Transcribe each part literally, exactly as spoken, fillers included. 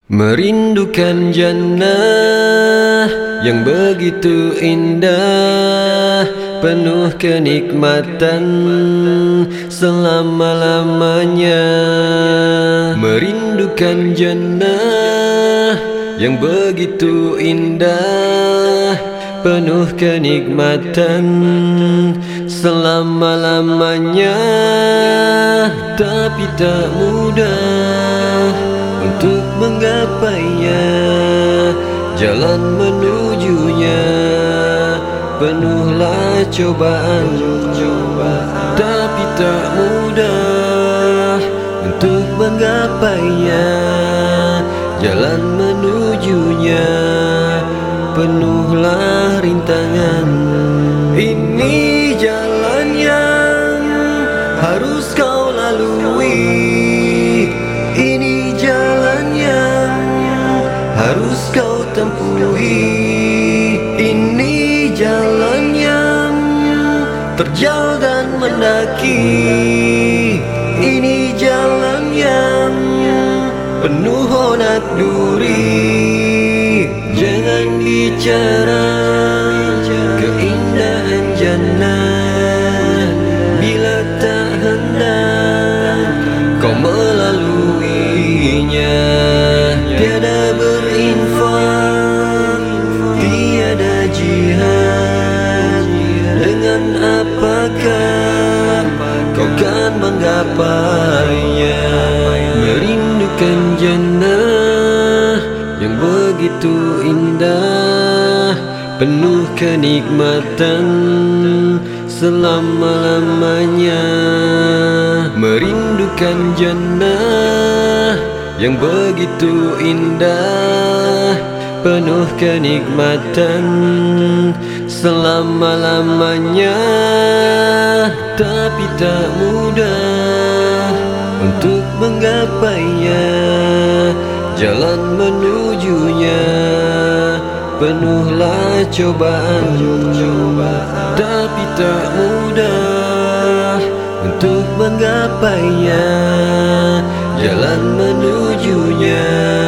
Merindukan jannah yang begitu indah, penuh kenikmatan selama-lamanya. Merindukan jannah yang begitu indah, penuh kenikmatan selama-lamanya. Tapi tak mudah untuk menggapainya, jalan menujunya penuhlah cobaan. Tapi tak mudah untuk menggapainya, jalan menujunya penuhlah rintangan. Ini jalan yang harus kau lalui, ini jalan yang harus kau tempuhi, ini jalan yang terjal dan mendaki, ini jalan yang penuh onak duri. Jangan bicara keindahan jannah bila tak hendak kau melaluinya. Tiada berinfak, tiada jihad, dengan apakah kau kan menggapainya? Merindukan jannah yang begitu indah, penuh kenikmatan selama-lamanya. Merindukan jannah yang begitu indah, penuh kenikmatan selama-lamanya. Tapi tak mudah untuk menggapainya, jalan menujunya penuhlah cobaan. Tapi tak mudah untuk menggapainya, jalan menujunya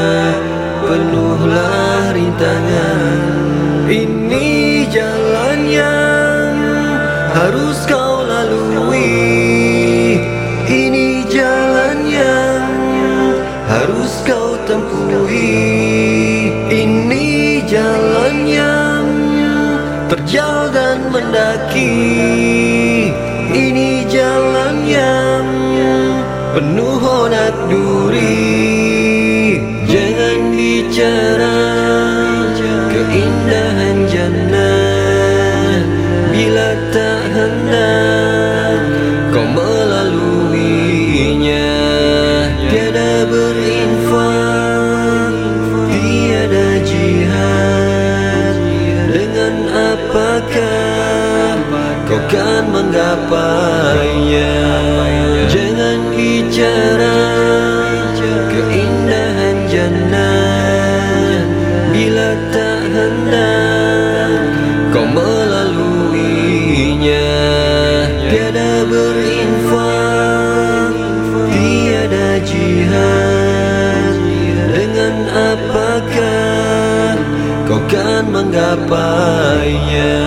penuhlah rintangan. Ini jalan yang harus kau lalui, ini jalan yang harus kau tempuhi, ini jalan yang terjal dan mendaki, ini jalan yang penuh onak duri. Jangan bicara keindahan jannah bila tak hendak kau melaluinya. Tiada berinfak, tiada jihad, dengan apakah kau kan menggapainya? Jangan bicara keindahan jannah bila tak hendak kau melaluinya. Tiada berinfak, tiada jihad, dengan apakah kau kan menggapainya?